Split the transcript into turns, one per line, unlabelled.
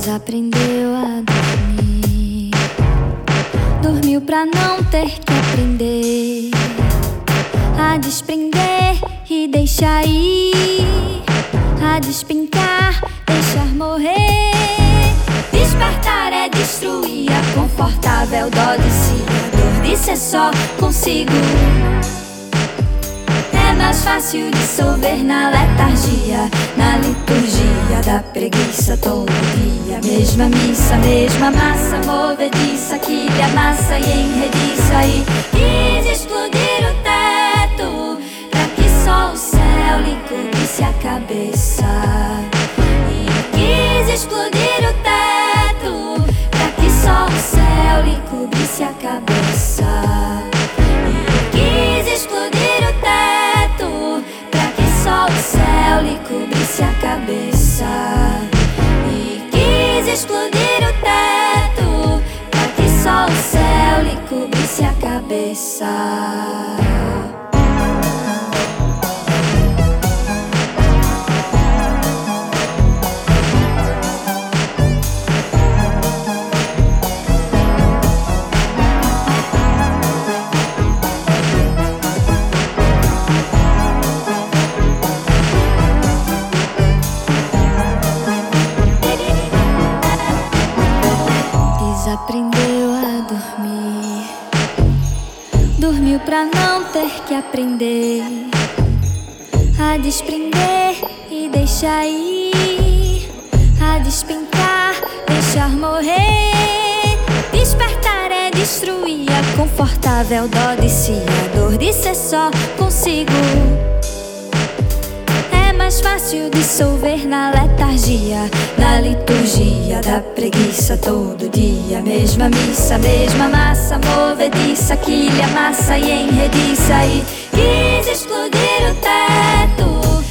Desaprendeu a dormir. Dormiu pra não ter que aprender a desprender e deixar ir, a despincar, deixar morrer. Despertar é destruir a confortável dó de si. A dor de ser só consigo é mais fácil dissolver na letargia, na liturgia da preguiça todo dia. Mesma missa, mesma massa movediça que lhe amassa e enrediça. E quis explodir o teto pra que só o céu lhe cobrisse a cabeça. E quis explodir o teto pra que só o céu lhe cobrisse a cabeça. E quis explodir o teto pra que só o céu lhe cobrisse a cabeça. E quis explodir o teto pra que só o céu lhe cobrisse a cabeça. Desaprendeu a dormir. Dormiu pra não ter que aprender a desprender e deixar ir, a despincar, deixar morrer. Despertar é destruir a confortável dó de si. A dor de ser só consigo é mais fácil dissolver na letargia, na liturgia da preguiça todo dia. Mesma missa, mesma massa movediça que lhe amassa e enrediça. E quis explodir o teto